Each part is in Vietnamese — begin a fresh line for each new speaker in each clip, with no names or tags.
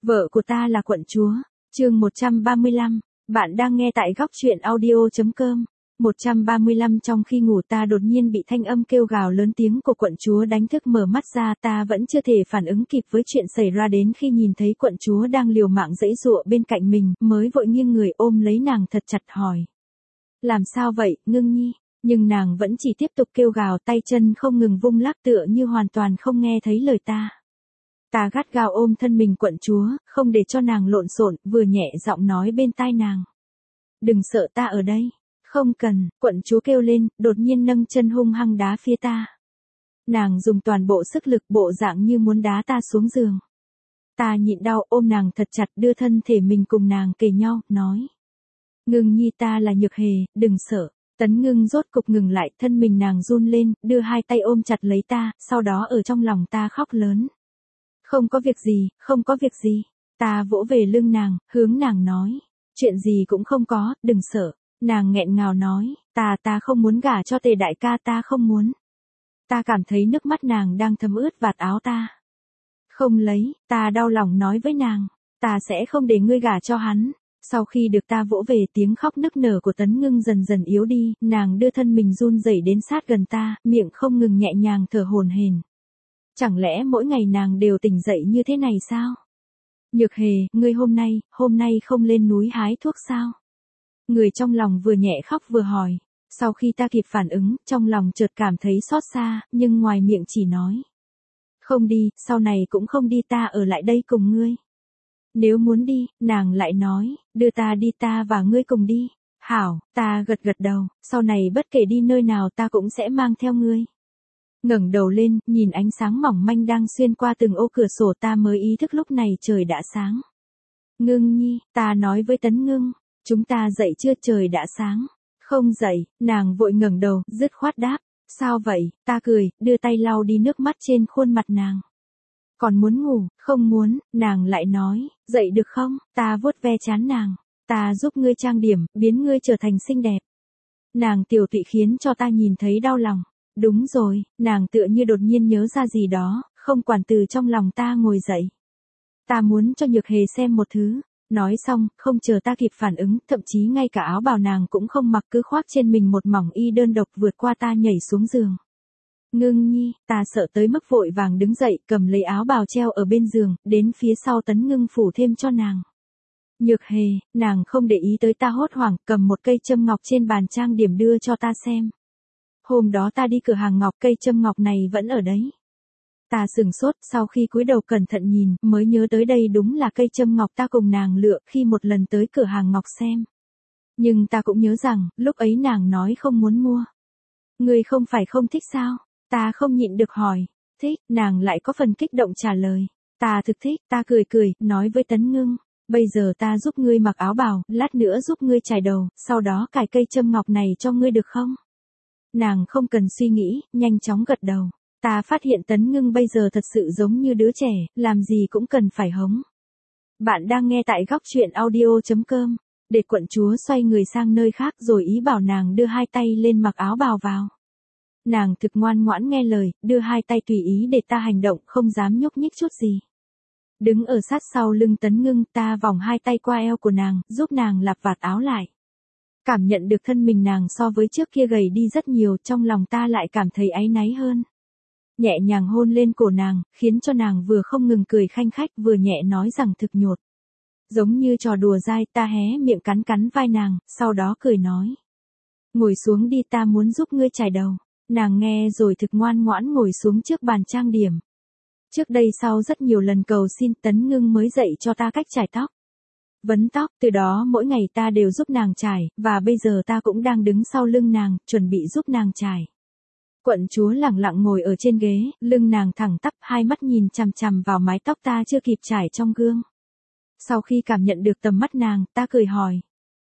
Vợ của ta là quận chúa. Chương 135. Bạn đang nghe tại góc truyện audio.com. 135 Trong khi ngủ ta đột nhiên bị thanh âm kêu gào lớn tiếng của quận chúa đánh thức, mở mắt ra ta vẫn chưa thể phản ứng kịp với chuyện xảy ra, đến khi nhìn thấy quận chúa đang liều mạng giãy giụa bên cạnh mình, mới vội nghiêng người ôm lấy nàng thật chặt hỏi. Làm sao vậy, Ngưng Nhi? Nhưng nàng vẫn chỉ tiếp tục kêu gào, tay chân không ngừng vung lắc tựa như hoàn toàn không nghe thấy lời ta. Ta gắt gao ôm thân mình quận chúa, không để cho nàng lộn xộn, vừa nhẹ giọng nói bên tai nàng. Đừng sợ, ta ở đây. Không cần, quận chúa kêu lên, đột nhiên nâng chân hung hăng đá phía ta. Nàng dùng toàn bộ sức lực, bộ dạng như muốn đá ta xuống giường. Ta nhịn đau ôm nàng thật chặt, đưa thân thể mình cùng nàng kề nhau, nói. Ngưng Nhi, ta là Nhược Hề, đừng sợ. Tấn Ngưng rốt cục ngừng lại, thân mình nàng run lên, đưa hai tay ôm chặt lấy ta, sau đó ở trong lòng ta khóc lớn. Không có việc gì, không có việc gì. Ta vỗ về lưng nàng, hướng nàng nói. Chuyện gì cũng không có, đừng sợ. Nàng nghẹn ngào nói, ta không muốn gả cho Tề đại ca, ta không muốn. Ta cảm thấy nước mắt nàng đang thấm ướt vạt áo ta. Không lấy, ta đau lòng nói với nàng, ta sẽ không để ngươi gả cho hắn. Sau khi được ta vỗ về, tiếng khóc nức nở của Tấn Ngưng dần dần yếu đi, nàng đưa thân mình run rẩy đến sát gần ta, miệng không ngừng nhẹ nhàng thở hổn hển. Chẳng lẽ mỗi ngày nàng đều tỉnh dậy như thế này sao? Nhược Hề, ngươi hôm nay không lên núi hái thuốc sao? Người trong lòng vừa nhẹ khóc vừa hỏi. Sau khi ta kịp phản ứng, trong lòng chợt cảm thấy xót xa, nhưng ngoài miệng chỉ nói. Không đi, sau này cũng không đi, ta ở lại đây cùng ngươi. Nếu muốn đi, nàng lại nói, đưa ta đi, ta và ngươi cùng đi. Hảo, ta gật gật đầu, sau này bất kể đi nơi nào ta cũng sẽ mang theo ngươi. Ngẩng đầu lên, nhìn ánh sáng mỏng manh đang xuyên qua từng ô cửa sổ, ta mới ý thức lúc này trời đã sáng. Ngưng Nhi, ta nói với Tấn Ngưng, chúng ta dậy chưa, trời đã sáng. Không dậy, nàng vội ngẩng đầu, dứt khoát đáp. Sao vậy? Ta cười, đưa tay lau đi nước mắt trên khuôn mặt nàng. Còn muốn ngủ? Không muốn, nàng lại nói, dậy được không? Ta vuốt ve trán nàng. Ta giúp ngươi trang điểm, biến ngươi trở thành xinh đẹp. Nàng tiểu tụy khiến cho ta nhìn thấy đau lòng. Đúng rồi, nàng tựa như đột nhiên nhớ ra gì đó, không quản từ trong lòng ta ngồi dậy. Ta muốn cho Nhược Hề xem một thứ. Nói xong, không chờ ta kịp phản ứng, thậm chí ngay cả áo bào nàng cũng không mặc, cứ khoác trên mình một mỏng y đơn độc, vượt qua ta nhảy xuống giường. Ngưng Nhi, ta sợ tới mức vội vàng đứng dậy, cầm lấy áo bào treo ở bên giường, đến phía sau Tấn Ngưng phủ thêm cho nàng. Nhược Hề, nàng không để ý tới ta, hốt hoảng, cầm một cây châm ngọc trên bàn trang điểm đưa cho ta xem. Hôm đó ta đi cửa hàng ngọc, cây châm ngọc này vẫn ở đấy. Ta sửng sốt, sau khi cúi đầu cẩn thận nhìn, mới nhớ tới đây đúng là cây châm ngọc ta cùng nàng lựa khi một lần tới cửa hàng ngọc xem. Nhưng ta cũng nhớ rằng, lúc ấy nàng nói không muốn mua. Ngươi không phải không thích sao? Ta không nhịn được hỏi. Thích, nàng lại có phần kích động trả lời. Ta thực thích, ta cười, nói với Tấn Ngưng. Bây giờ ta giúp ngươi mặc áo bào, lát nữa giúp ngươi chải đầu, sau đó cài cây châm ngọc này cho ngươi được không? Nàng không cần suy nghĩ, nhanh chóng gật đầu. Ta phát hiện Tấn Ngưng bây giờ thật sự giống như đứa trẻ, làm gì cũng cần phải hống. Bạn đang nghe tại góc truyện audio.com. Để quận chúa xoay người sang nơi khác rồi ý bảo nàng đưa hai tay lên mặc áo bào vào. Nàng thực ngoan ngoãn nghe lời, đưa hai tay tùy ý để ta hành động, không dám nhúc nhích chút gì. Đứng ở sát sau lưng Tấn Ngưng, ta vòng hai tay qua eo của nàng, giúp nàng lặp vạt áo lại. Cảm nhận được thân mình nàng so với trước kia gầy đi rất nhiều, trong lòng ta lại cảm thấy áy náy hơn. Nhẹ nhàng hôn lên cổ nàng, khiến cho nàng vừa không ngừng cười khanh khách, vừa nhẹ nói rằng thực nhột. Giống như trò đùa dai, ta hé miệng cắn vai nàng, sau đó cười nói. Ngồi xuống đi, ta muốn giúp ngươi chải đầu. Nàng nghe rồi thực ngoan ngoãn ngồi xuống trước bàn trang điểm. Trước đây sau rất nhiều lần cầu xin, Tấn Ngưng mới dạy cho ta cách chải tóc. Vấn tóc, từ đó mỗi ngày ta đều giúp nàng chải, và bây giờ ta cũng đang đứng sau lưng nàng, chuẩn bị giúp nàng chải. Quận chúa lẳng lặng ngồi ở trên ghế, lưng nàng thẳng tắp, hai mắt nhìn chằm chằm vào mái tóc ta chưa kịp chải trong gương. Sau khi cảm nhận được tầm mắt nàng, ta cười hỏi.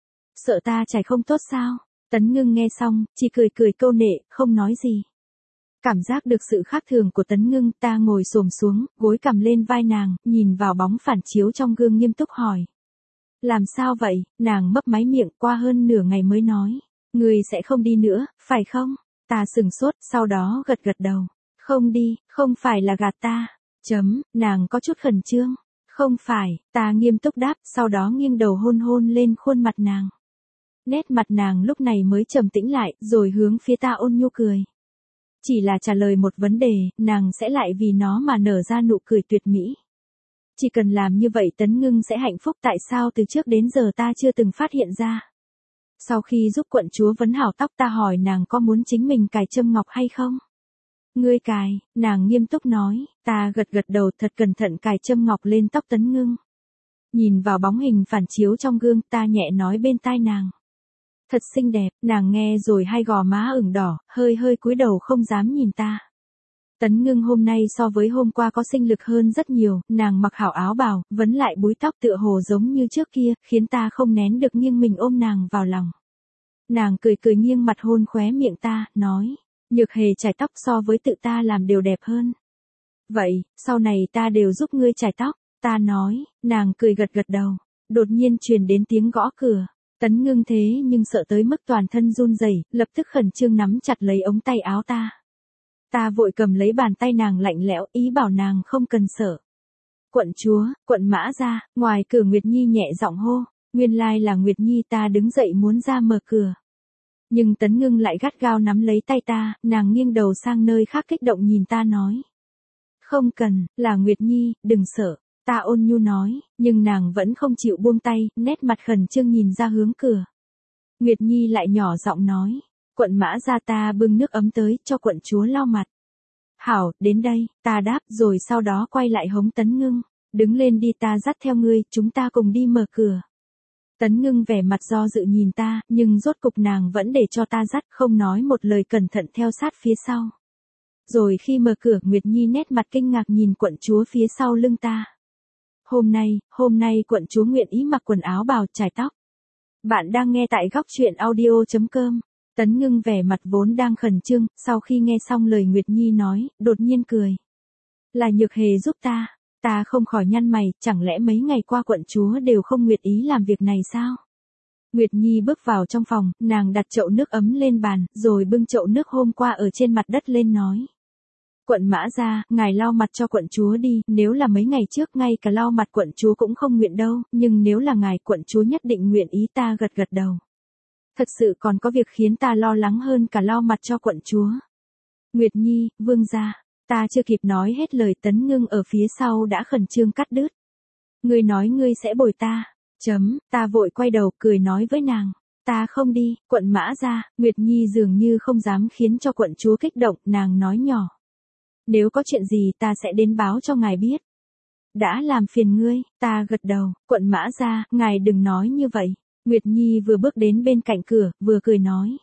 Sợ ta chải không tốt sao? Tấn Ngưng nghe xong, chỉ cười câu nệ, không nói gì. Cảm giác được sự khác thường của Tấn Ngưng, ta ngồi xổm xuống, gối cằm lên vai nàng, nhìn vào bóng phản chiếu trong gương nghiêm túc hỏi. Làm sao vậy? Nàng mấp máy miệng, qua hơn nửa ngày mới nói. Ngươi sẽ không đi nữa, phải không? Ta sửng sốt, sau đó gật đầu. Không đi, không phải là gạt ta. Nàng có chút khẩn trương. Không phải, ta nghiêm túc đáp, sau đó nghiêng đầu hôn hôn lên khuôn mặt nàng. Nét mặt nàng lúc này mới trầm tĩnh lại, rồi hướng phía ta ôn nhu cười. Chỉ là trả lời một vấn đề, nàng sẽ lại vì nó mà nở ra nụ cười tuyệt mỹ. Chỉ cần làm như vậy Tấn Ngưng sẽ hạnh phúc, tại sao từ trước đến giờ ta chưa từng phát hiện ra. Sau khi giúp quận chúa vấn hảo tóc ta hỏi nàng có muốn chính mình cài châm ngọc hay không. Ngươi cài, nàng nghiêm túc nói, ta gật gật đầu thật cẩn thận cài châm ngọc lên tóc Tấn Ngưng. Nhìn vào bóng hình phản chiếu trong gương ta nhẹ nói bên tai nàng. Thật xinh đẹp, nàng nghe rồi hai gò má ửng đỏ, hơi hơi cúi đầu không dám nhìn ta. Tấn Ngưng hôm nay so với hôm qua có sinh lực hơn rất nhiều, nàng mặc hảo áo bào, vấn lại búi tóc tựa hồ giống như trước kia, khiến ta không nén được nghiêng mình ôm nàng vào lòng. Nàng cười cười nghiêng mặt hôn khóe miệng ta, nói, Nhược Hề chải tóc so với tự ta làm đều đẹp hơn. Vậy, sau này ta đều giúp ngươi chải tóc, ta nói, nàng cười gật gật đầu. Đột nhiên truyền đến tiếng gõ cửa. Tấn Ngưng thế nhưng sợ tới mức toàn thân run rẩy, lập tức khẩn trương nắm chặt lấy ống tay áo ta. Ta vội cầm lấy bàn tay nàng lạnh lẽo, ý bảo nàng không cần sợ. Quận chúa, quận Mã Gia, ngoài cửa Nguyệt Nhi nhẹ giọng hô, nguyên lai là Nguyệt Nhi. Ta đứng dậy muốn ra mở cửa. Nhưng Tấn Ngưng lại gắt gao nắm lấy tay ta, nàng nghiêng đầu sang nơi khác kích động nhìn ta nói. Không cần, là Nguyệt Nhi, đừng sợ. Ta ôn nhu nói, nhưng nàng vẫn không chịu buông tay, nét mặt khẩn trương nhìn ra hướng cửa. Nguyệt Nhi lại nhỏ giọng nói, quận Mã Gia. Ta bưng nước ấm tới, cho quận chúa lau mặt. Hảo, đến đây, ta đáp rồi sau đó quay lại hống Tấn Ngưng, đứng lên đi ta dắt theo ngươi, chúng ta cùng đi mở cửa. Tấn Ngưng vẻ mặt do dự nhìn ta, nhưng rốt cục nàng vẫn để cho ta dắt, không nói một lời cẩn thận theo sát phía sau. Rồi khi mở cửa Nguyệt Nhi nét mặt kinh ngạc nhìn quận chúa phía sau lưng ta. Hôm nay quận chúa nguyện ý mặc quần áo bào chải tóc. Bạn đang nghe tại góc truyện audio.com. Tấn Ngưng vẻ mặt vốn đang khẩn trương, sau khi nghe xong lời Nguyệt Nhi nói, đột nhiên cười. Là Nhược Hề giúp ta. Ta không khỏi nhăn mày, chẳng lẽ mấy ngày qua quận chúa đều không nguyện ý làm việc này sao? Nguyệt Nhi bước vào trong phòng, nàng đặt chậu nước ấm lên bàn, rồi bưng chậu nước hôm qua ở trên mặt đất lên nói. Quận Mã Gia, ngài lau mặt cho quận chúa đi, nếu là mấy ngày trước ngay cả lau mặt quận chúa cũng không nguyện đâu, nhưng nếu là ngài quận chúa nhất định nguyện ý. Ta gật gật đầu. Thật sự còn có việc khiến ta lo lắng hơn cả lau mặt cho quận chúa. Nguyệt Nhi, vương gia. Ta chưa kịp nói hết lời Tấn Ngưng ở phía sau đã khẩn trương cắt đứt. Ngươi nói ngươi sẽ bồi ta. Ta vội quay đầu cười nói với nàng. Ta không đi, quận Mã Gia. Nguyệt Nhi dường như không dám khiến cho quận chúa kích động, nàng nói nhỏ. Nếu có chuyện gì ta sẽ đến báo cho ngài biết. Đã làm phiền ngươi, ta gật đầu, quận Mã Gia, ngài đừng nói như vậy. Nguyệt Nhi vừa bước đến bên cạnh cửa, vừa cười nói.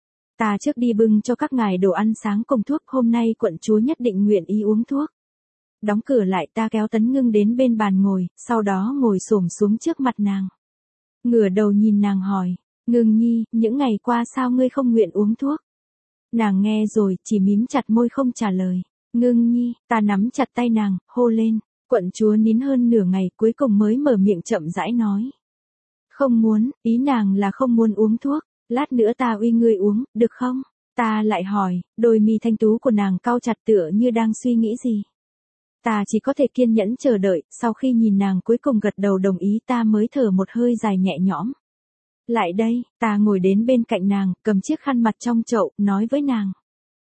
Ta trước đi bưng cho các ngài đồ ăn sáng cùng thuốc, hôm nay quận chúa nhất định nguyện ý uống thuốc. Đóng cửa lại ta kéo Tấn Ngưng đến bên bàn ngồi, sau đó ngồi xổm xuống trước mặt nàng. Ngửa đầu nhìn nàng hỏi, Ngưng Nhi, những ngày qua sao ngươi không nguyện uống thuốc? Nàng nghe rồi, chỉ mím chặt môi không trả lời. Ngưng Nhi, ta nắm chặt tay nàng, hô lên, quận chúa nín hơn nửa ngày cuối cùng mới mở miệng chậm rãi nói. Không muốn, ý nàng là không muốn uống thuốc, lát nữa ta uy ngươi uống, được không? Ta lại hỏi, đôi mi thanh tú của nàng cau chặt tựa như đang suy nghĩ gì. Ta chỉ có thể kiên nhẫn chờ đợi, sau khi nhìn nàng cuối cùng gật đầu đồng ý ta mới thở một hơi dài nhẹ nhõm. Lại đây, ta ngồi đến bên cạnh nàng, cầm chiếc khăn mặt trong chậu, nói với nàng.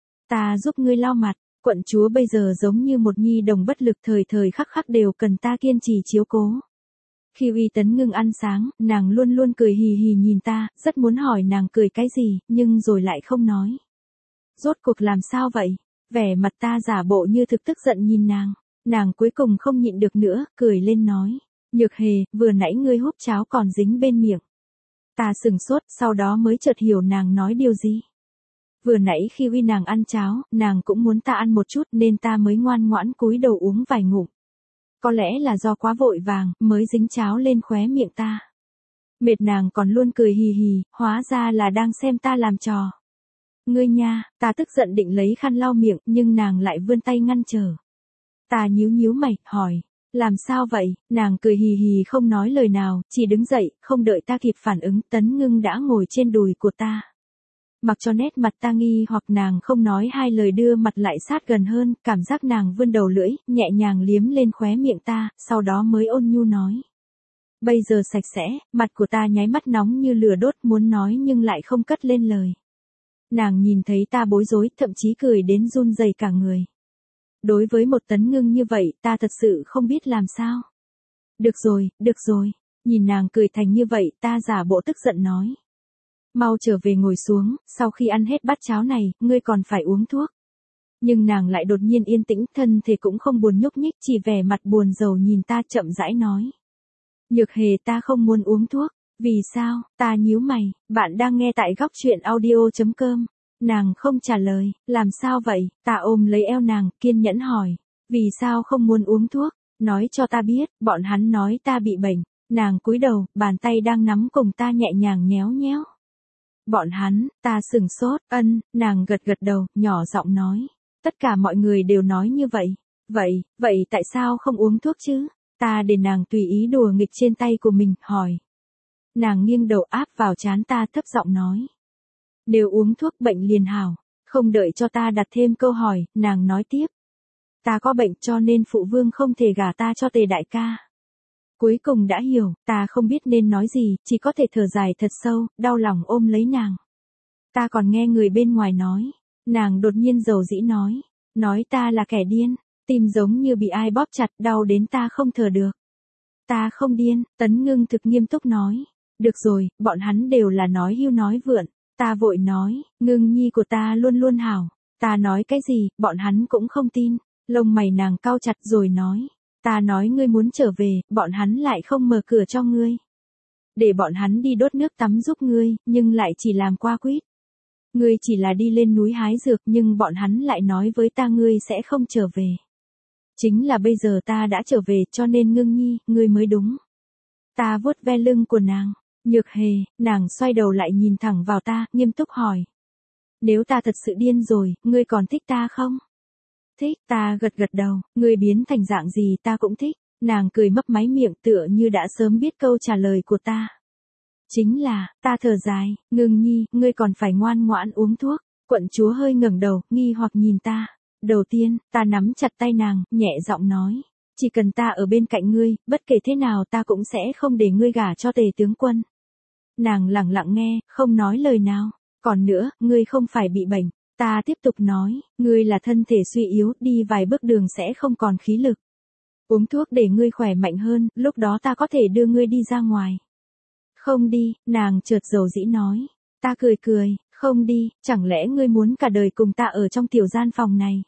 Ta giúp ngươi lau mặt. Quận chúa bây giờ giống như một nhi đồng bất lực, thời thời khắc khắc đều cần ta kiên trì chiếu cố. Khi uy Tấn Ngưng ăn sáng, nàng luôn luôn cười hì hì nhìn ta, rất muốn hỏi nàng cười cái gì, nhưng rồi lại không nói. Rốt cuộc làm sao vậy? Vẻ mặt ta giả bộ như thực tức giận nhìn nàng. Nàng cuối cùng không nhịn được nữa, cười lên nói. Nhược Hề, vừa nãy ngươi húp cháo còn dính bên miệng. Ta sừng sốt, sau đó mới chợt hiểu nàng nói điều gì. Vừa nãy khi uy nàng ăn cháo, nàng cũng muốn ta ăn một chút nên ta mới ngoan ngoãn cúi đầu uống vài ngụm. Có lẽ là do quá vội vàng, mới dính cháo lên khóe miệng ta. Mệt nàng còn luôn cười hì hì, hóa ra là đang xem ta làm trò. Ngươi nha, ta tức giận định lấy khăn lau miệng, nhưng nàng lại vươn tay ngăn trở. Ta nhíu nhíu mày, hỏi, làm sao vậy? Nàng cười hì hì không nói lời nào, chỉ đứng dậy, không đợi ta kịp phản ứng, Tấn Ngưng đã ngồi trên đùi của ta. Mặc cho nét mặt ta nghi hoặc nàng không nói hai lời đưa mặt lại sát gần hơn, cảm giác nàng vươn đầu lưỡi, nhẹ nhàng liếm lên khóe miệng ta, sau đó mới ôn nhu nói. Bây giờ sạch sẽ, mặt của ta nháy mắt nóng như lửa đốt muốn nói nhưng lại không cất lên lời. Nàng nhìn thấy ta bối rối, thậm chí cười đến run rẩy cả người. Đối với một Tấn Ngưng như vậy, ta thật sự không biết làm sao. Được rồi, nhìn nàng cười thành như vậy, ta giả bộ tức giận nói. Mau trở về ngồi xuống, sau khi ăn hết bát cháo này, ngươi còn phải uống thuốc. Nhưng nàng lại đột nhiên yên tĩnh, thân thể cũng không buồn nhúc nhích, chỉ vẻ mặt buồn rầu nhìn ta chậm rãi nói. Nhược Hề, ta không muốn uống thuốc. Vì sao? Ta nhíu mày, bạn đang nghe tại góc truyện audio.com. Nàng không trả lời, làm sao vậy? Ta ôm lấy eo nàng, kiên nhẫn hỏi. Vì sao không muốn uống thuốc? Nói cho ta biết, bọn hắn nói ta bị bệnh. Nàng cúi đầu, bàn tay đang nắm cùng ta nhẹ nhàng nhéo nhéo. Bọn hắn, ta sửng sốt, nàng gật gật đầu, nhỏ giọng nói. Tất cả mọi người đều nói như vậy. Vậy tại sao không uống thuốc chứ? Ta để nàng tùy ý đùa nghịch trên tay của mình, hỏi. Nàng nghiêng đầu áp vào trán ta thấp giọng nói. Nếu uống thuốc bệnh liền hảo. Không đợi cho ta đặt thêm câu hỏi, nàng nói tiếp. Ta có bệnh cho nên phụ vương không thể gả ta cho Tề đại ca. Cuối cùng đã hiểu, ta không biết nên nói gì, chỉ có thể thở dài thật sâu, đau lòng ôm lấy nàng. Ta còn nghe người bên ngoài nói. Nàng đột nhiên dầu dĩ nói. Nói ta là kẻ điên, tim giống như bị ai bóp chặt, đau đến ta không thở được. Ta không điên, Tấn Ngưng thực nghiêm túc nói. Được rồi, bọn hắn đều là nói hưu nói vượn. Ta vội nói, Ngưng nhi của ta luôn luôn hảo. Ta nói cái gì, bọn hắn cũng không tin. Lông mày nàng cau chặt rồi nói. Ta nói ngươi muốn trở về, bọn hắn lại không mở cửa cho ngươi. Để bọn hắn đi đốt nước tắm giúp ngươi, nhưng lại chỉ làm qua quýt. Ngươi chỉ là đi lên núi hái dược nhưng bọn hắn lại nói với ta ngươi sẽ không trở về. Chính là bây giờ ta đã trở về cho nên Ngưng nhi, ngươi mới đúng. Ta vuốt ve lưng của nàng. Nhược Hề, nàng xoay đầu lại nhìn thẳng vào ta, nghiêm túc hỏi. Nếu ta thật sự điên rồi, ngươi còn thích ta không? Thích, ta gật gật đầu, ngươi biến thành dạng gì ta cũng thích. Nàng cười mấp máy miệng tựa như đã sớm biết câu trả lời của ta. Chính là, ta thở dài, Ngưng nhi, ngươi còn phải ngoan ngoãn uống thuốc. Quận chúa hơi ngẩng đầu, nghi hoặc nhìn ta. Đầu tiên, ta nắm chặt tay nàng, nhẹ giọng nói. Chỉ cần ta ở bên cạnh ngươi, bất kể thế nào ta cũng sẽ không để ngươi gả cho Tề tướng quân. Nàng lặng lặng nghe, không nói lời nào. Còn nữa, ngươi không phải bị bệnh. Ta tiếp tục nói, ngươi là thân thể suy yếu, đi vài bước đường sẽ không còn khí lực. Uống thuốc để ngươi khỏe mạnh hơn, lúc đó ta có thể đưa ngươi đi ra ngoài. Không đi, nàng chợt dầu dĩ nói. Ta cười, không đi, chẳng lẽ ngươi muốn cả đời cùng ta ở trong tiểu gian phòng này?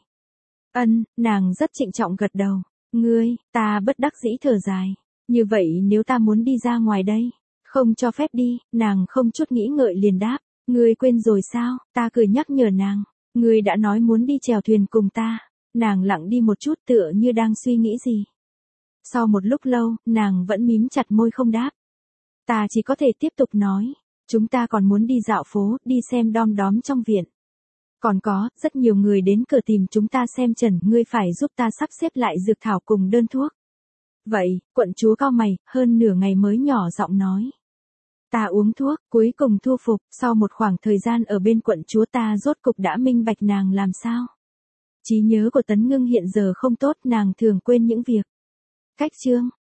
Nàng rất trịnh trọng gật đầu. Ngươi, ta bất đắc dĩ thở dài. Như vậy nếu ta muốn đi ra ngoài đây? Không cho phép đi, nàng không chút nghĩ ngợi liền đáp. Ngươi quên rồi sao? Ta cười nhắc nhở nàng. Ngươi đã nói muốn đi chèo thuyền cùng ta. Nàng lặng đi một chút tựa như đang suy nghĩ gì. Sau một lúc lâu, nàng vẫn mím chặt môi không đáp. Ta chỉ có thể tiếp tục nói. Chúng ta còn muốn đi dạo phố, đi xem đom đóm trong viện. Còn có, rất nhiều người đến cửa tìm chúng ta xem trần, ngươi phải giúp ta sắp xếp lại dược thảo cùng đơn thuốc. Vậy, quận chúa cau mày, hơn nửa ngày mới nhỏ giọng nói. Ta uống thuốc, cuối cùng thu phục, sau một khoảng thời gian ở bên quận chúa ta rốt cục đã minh bạch nàng làm sao. Trí nhớ của Tấn Ngưng hiện giờ không tốt, nàng thường quên những việc. Cách chương.